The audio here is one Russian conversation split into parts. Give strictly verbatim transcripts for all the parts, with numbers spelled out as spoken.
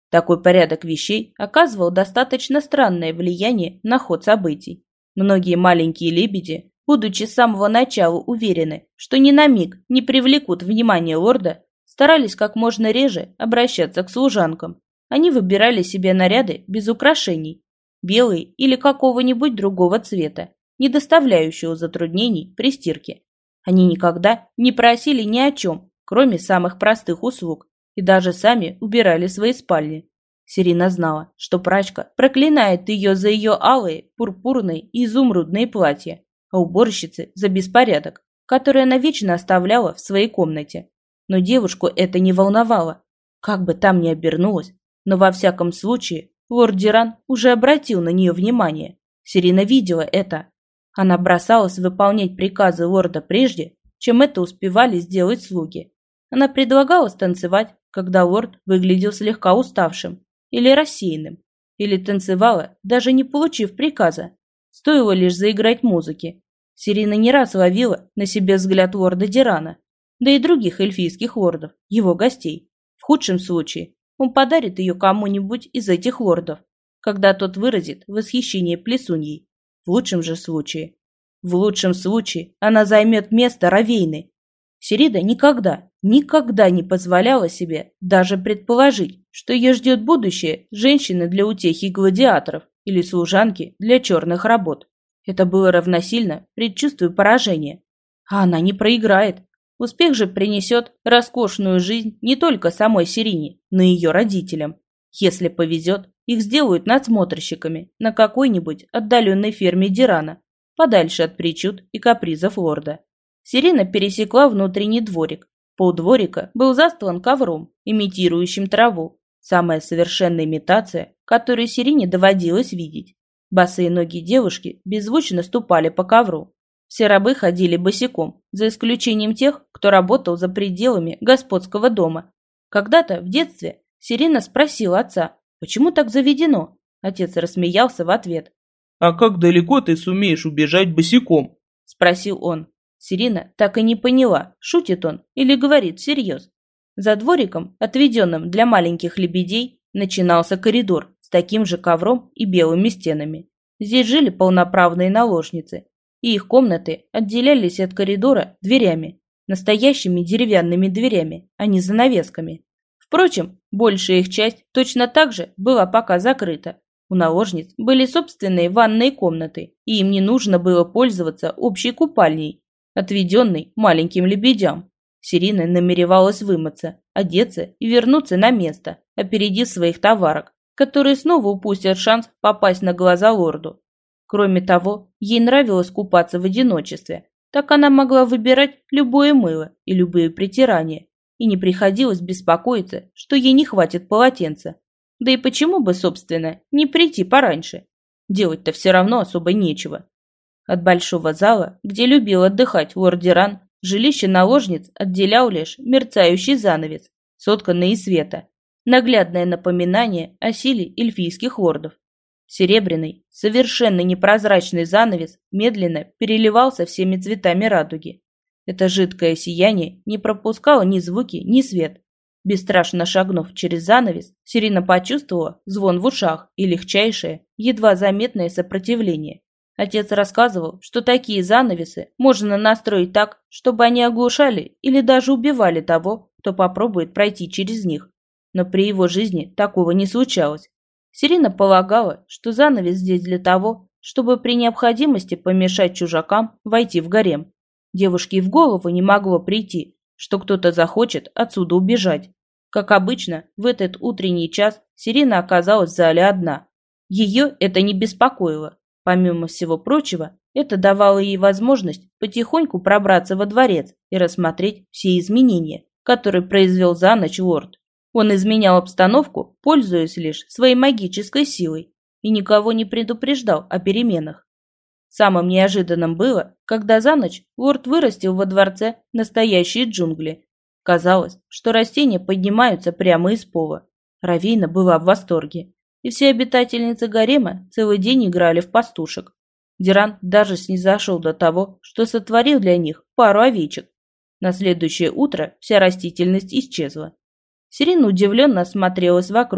Такой порядок вещей оказывал достаточно странное влияние на ход событий. Многие маленькие лебеди, будучи с самого начала уверены, что ни на миг не привлекут внимание лорда, старались как можно реже обращаться к служанкам. Они выбирали себе наряды без украшений, белые или какого-нибудь другого цвета, не доставляющего затруднений при стирке. Они никогда не просили ни о чем, кроме самых простых услуг, и даже сами убирали свои спальни. Сирина знала, что прачка проклинает ее за ее алые, пурпурные и изумрудные платья, а уборщицы за беспорядок, который она вечно оставляла в своей комнате. Но девушку это не волновало. Как бы там ни обернулось, но во всяком случае лорд Диран уже обратил на нее внимание. Сирина видела это. Она бросалась выполнять приказы лорда прежде, чем это успевали сделать слуги. Она предлагала станцевать, когда лорд выглядел слегка уставшим или рассеянным, или танцевала, даже не получив приказа. Стоило лишь заиграть музыки. Сирина не раз ловила на себе взгляд лорда Дирана, да и других эльфийских лордов, его гостей. В худшем случае он подарит ее кому-нибудь из этих лордов, когда тот выразит восхищение плесуньей. В лучшем же случае, в лучшем случае она займет место Равейны. Сирида никогда, никогда не позволяла себе даже предположить, что ее ждет будущее женщины для утехи гладиаторов или служанки для черных работ. Это было равносильно предчувствию поражения. А она не проиграет. Успех же принесет роскошную жизнь не только самой Сирине, но и ее родителям. Если повезет, их сделают надсмотрщиками на какой-нибудь отдаленной ферме Дирана, подальше от причуд и капризов лорда. Сирина пересекла внутренний дворик. Пол дворика был застлан ковром, имитирующим траву. Самая совершенная имитация, которую Сирине доводилось видеть. Босые ноги девушки беззвучно ступали по ковру. Все рабы ходили босиком, за исключением тех, кто работал за пределами господского дома. Когда-то, в детстве, Сирина спросила отца, почему так заведено? Отец рассмеялся в ответ. «А как далеко ты сумеешь убежать босиком?» – спросил он. Сирина так и не поняла, шутит он или говорит всерьез. За двориком, отведенным для маленьких лебедей, начинался коридор с таким же ковром и белыми стенами. Здесь жили полноправные наложницы, и их комнаты отделялись от коридора дверями, настоящими деревянными дверями, а не занавесками. Впрочем, большая их часть точно так же была пока закрыта. У наложниц были собственные ванные комнаты, и им не нужно было пользоваться общей купальней, отведенной маленьким лебедям. Сирина намеревалась вымыться, одеться и вернуться на место, опередив своих товарок, которые снова упустят шанс попасть на глаза лорду. Кроме того, ей нравилось купаться в одиночестве, так она могла выбирать любое мыло и любые притирания, и не приходилось беспокоиться, что ей не хватит полотенца. Да и почему бы, собственно, не прийти пораньше? Делать-то все равно особо нечего. От большого зала, где любил отдыхать лорд Диран, жилище наложниц отделял лишь мерцающий занавес, сотканный из света, наглядное напоминание о силе эльфийских лордов. Серебряный, совершенно непрозрачный занавес медленно переливался всеми цветами радуги. Это жидкое сияние не пропускало ни звуки, ни свет. Бесстрашно шагнув через занавес, Сирина почувствовала звон в ушах и легчайшее, едва заметное сопротивление. Отец рассказывал, что такие занавесы можно настроить так, чтобы они оглушали или даже убивали того, кто попробует пройти через них. Но при его жизни такого не случалось. Сирина полагала, что занавес здесь для того, чтобы при необходимости помешать чужакам войти в гарем. Девушке и в голову не могло прийти, что кто-то захочет отсюда убежать. Как обычно, в этот утренний час Сирина оказалась в зале одна. Ее это не беспокоило. Помимо всего прочего, это давало ей возможность потихоньку пробраться во дворец и рассмотреть все изменения, которые произвел за ночь лорд. Он изменял обстановку, пользуясь лишь своей магической силой, и никого не предупреждал о переменах. Самым неожиданным было, когда за ночь лорд вырастил во дворце настоящие джунгли. Казалось, что растения поднимаются прямо из пола. Равейна была в восторге, и все обитательницы гарема целый день играли в пастушек. Диран даже снизошел до того, что сотворил для них пару овечек. На следующее утро вся растительность исчезла. Сирина удивленно осмотрелась вокруг.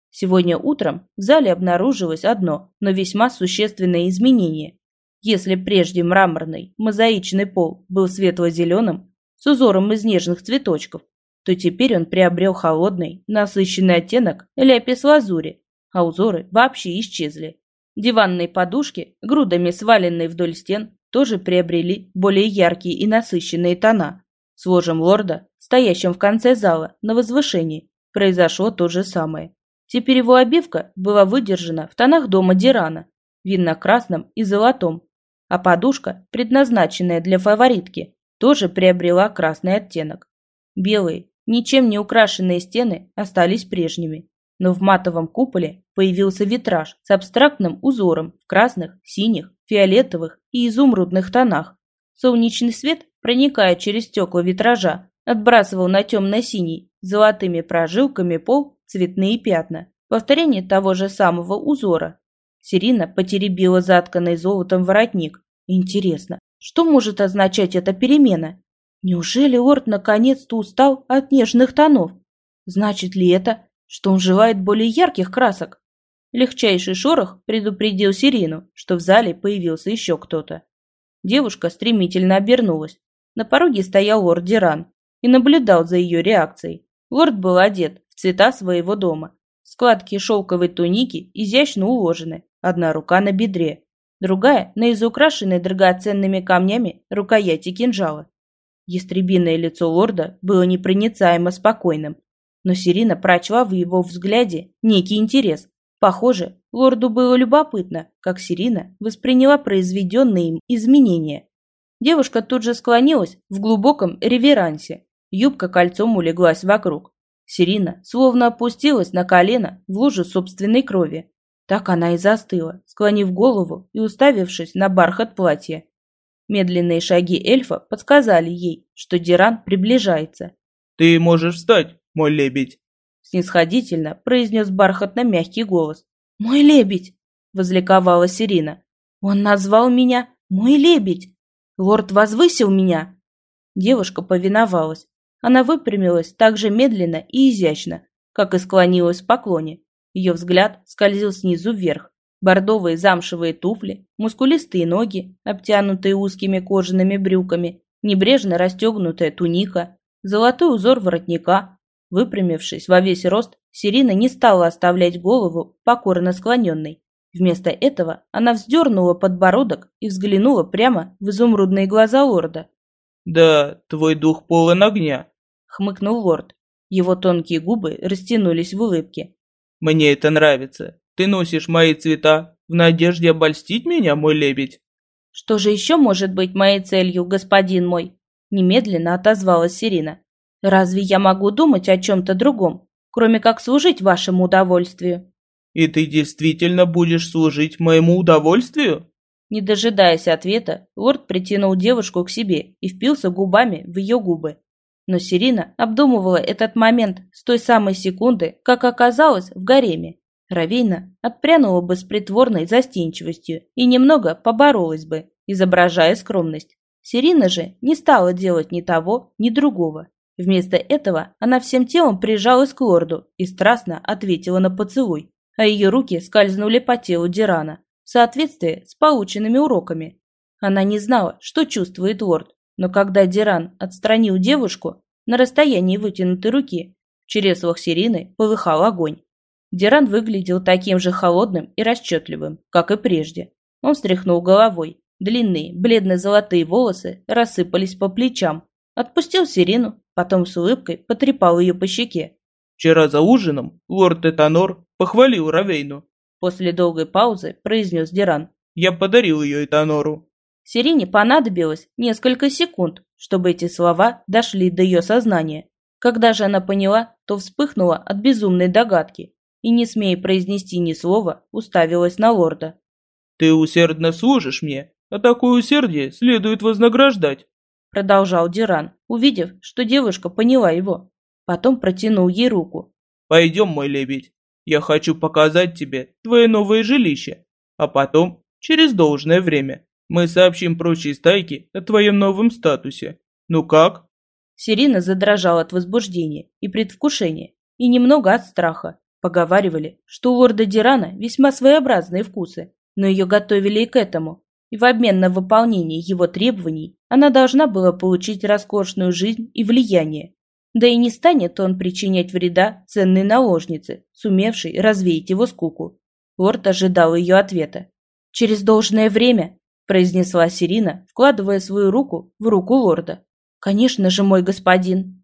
Сегодня утром в зале обнаружилось одно, но весьма существенное изменение. Если прежде мраморный, мозаичный пол был светло-зеленым, с узором из нежных цветочков, то теперь он приобрел холодный, насыщенный оттенок ляпис-лазури, а узоры вообще исчезли. Диванные подушки, грудами сваленные вдоль стен, тоже приобрели более яркие и насыщенные тона. С ложем лорда, стоящим в конце зала, на возвышении, произошло то же самое. Теперь его обивка была выдержана в тонах дома Дирана, винно-красном и золотом, а подушка, предназначенная для фаворитки, тоже приобрела красный оттенок. Белые, ничем не украшенные стены остались прежними, но в матовом куполе появился витраж с абстрактным узором в красных, синих, фиолетовых и изумрудных тонах. Солнечный свет, проникая через стекла витража, отбрасывал на темно-синий с золотыми прожилками пол цветные пятна, повторение того же самого узора. Сирина потеребила затканный золотом воротник. Интересно, что может означать эта перемена? Неужели лорд наконец-то устал от нежных тонов? Значит ли это, что он желает более ярких красок? Легчайший шорох предупредил Сирину, что в зале появился еще кто-то. Девушка стремительно обернулась. На пороге стоял лорд Диран и наблюдал за ее реакцией. Лорд был одет в цвета своего дома. Складки шелковой туники изящно уложены, одна рука на бедре, другая на изукрашенной драгоценными камнями рукояти кинжала. Ястребиное лицо лорда было непроницаемо спокойным, но Сирина прочла в его взгляде некий интерес. Похоже, лорду было любопытно, как Сирина восприняла произведенные им изменения. Девушка тут же склонилась в глубоком реверансе. Юбка кольцом улеглась вокруг. Сирина словно опустилась на колено в лужу собственной крови. Так она и застыла, склонив голову и уставившись на бархат платья. Медленные шаги эльфа подсказали ей, что Диран приближается. «Ты можешь встать, мой лебедь», — снисходительно произнес бархатно-мягкий голос. «Мой лебедь!» — возликовала Сирина. «Он назвал меня мой лебедь! Лорд возвысил меня!» Девушка повиновалась. Она выпрямилась так же медленно и изящно, как и склонилась в поклоне. Ее взгляд скользил снизу вверх. Бордовые замшевые туфли, мускулистые ноги, обтянутые узкими кожаными брюками, небрежно расстегнутая туника, золотой узор воротника. Выпрямившись во весь рост, Сирина не стала оставлять голову покорно склоненной. Вместо этого она вздернула подбородок и взглянула прямо в изумрудные глаза лорда. «Да, твой дух полон огня», — хмыкнул лорд. Его тонкие губы растянулись в улыбке. «Мне это нравится. Ты носишь мои цвета в надежде обольстить меня, мой лебедь?» «Что же еще может быть моей целью, господин мой?» Немедленно отозвалась Сирина. «Разве я могу думать о чем-то другом, кроме как служить вашему удовольствию?» «И ты действительно будешь служить моему удовольствию?» Не дожидаясь ответа, лорд притянул девушку к себе и впился губами в ее губы. Но Сирина обдумывала этот момент с той самой секунды, как оказалась в гареме. Равейна отпрянула бы с притворной застенчивостью и немного поборолась бы, изображая скромность. Сирина же не стала делать ни того, ни другого. Вместо этого она всем телом прижалась к лорду и страстно ответила на поцелуй, а ее руки скользнули по телу Дирана в соответствии с полученными уроками. Она не знала, что чувствует лорд, но когда Диран отстранил девушку на расстоянии вытянутой руки, в чреслах Сирины полыхал огонь. Диран выглядел таким же холодным и расчетливым, как и прежде. Он встряхнул головой. Длинные, бледно-золотые волосы рассыпались по плечам. Отпустил Сирину, потом с улыбкой потрепал ее по щеке. «Вчера за ужином лорд Этанор похвалил Равейну», — после долгой паузы произнес Диран. «Я подарил ее Этанору». Сирине понадобилось несколько секунд, чтобы эти слова дошли до ее сознания. Когда же она поняла, то вспыхнула от безумной догадки и, не смея произнести ни слова, уставилась на лорда. «Ты усердно служишь мне, а такое усердие следует вознаграждать», — продолжал Диран, увидев, что девушка поняла его. Потом протянул ей руку. «Пойдем, мой лебедь, я хочу показать тебе твое новое жилище, а потом, через должное время, мы сообщим прочей стайке о твоем новом статусе. Ну как?» Сирина задрожала от возбуждения и предвкушения, и немного от страха. Поговаривали, что у лорда Дирана весьма своеобразные вкусы, но ее готовили и к этому, и в обмен на выполнение его требований она должна была получить роскошную жизнь и влияние. Да и не станет он причинять вреда ценной наложнице, сумевшей развеять его скуку. Лорд ожидал ее ответа. «Через должное время», – произнесла Сирина, вкладывая свою руку в руку лорда. «Конечно же, мой господин».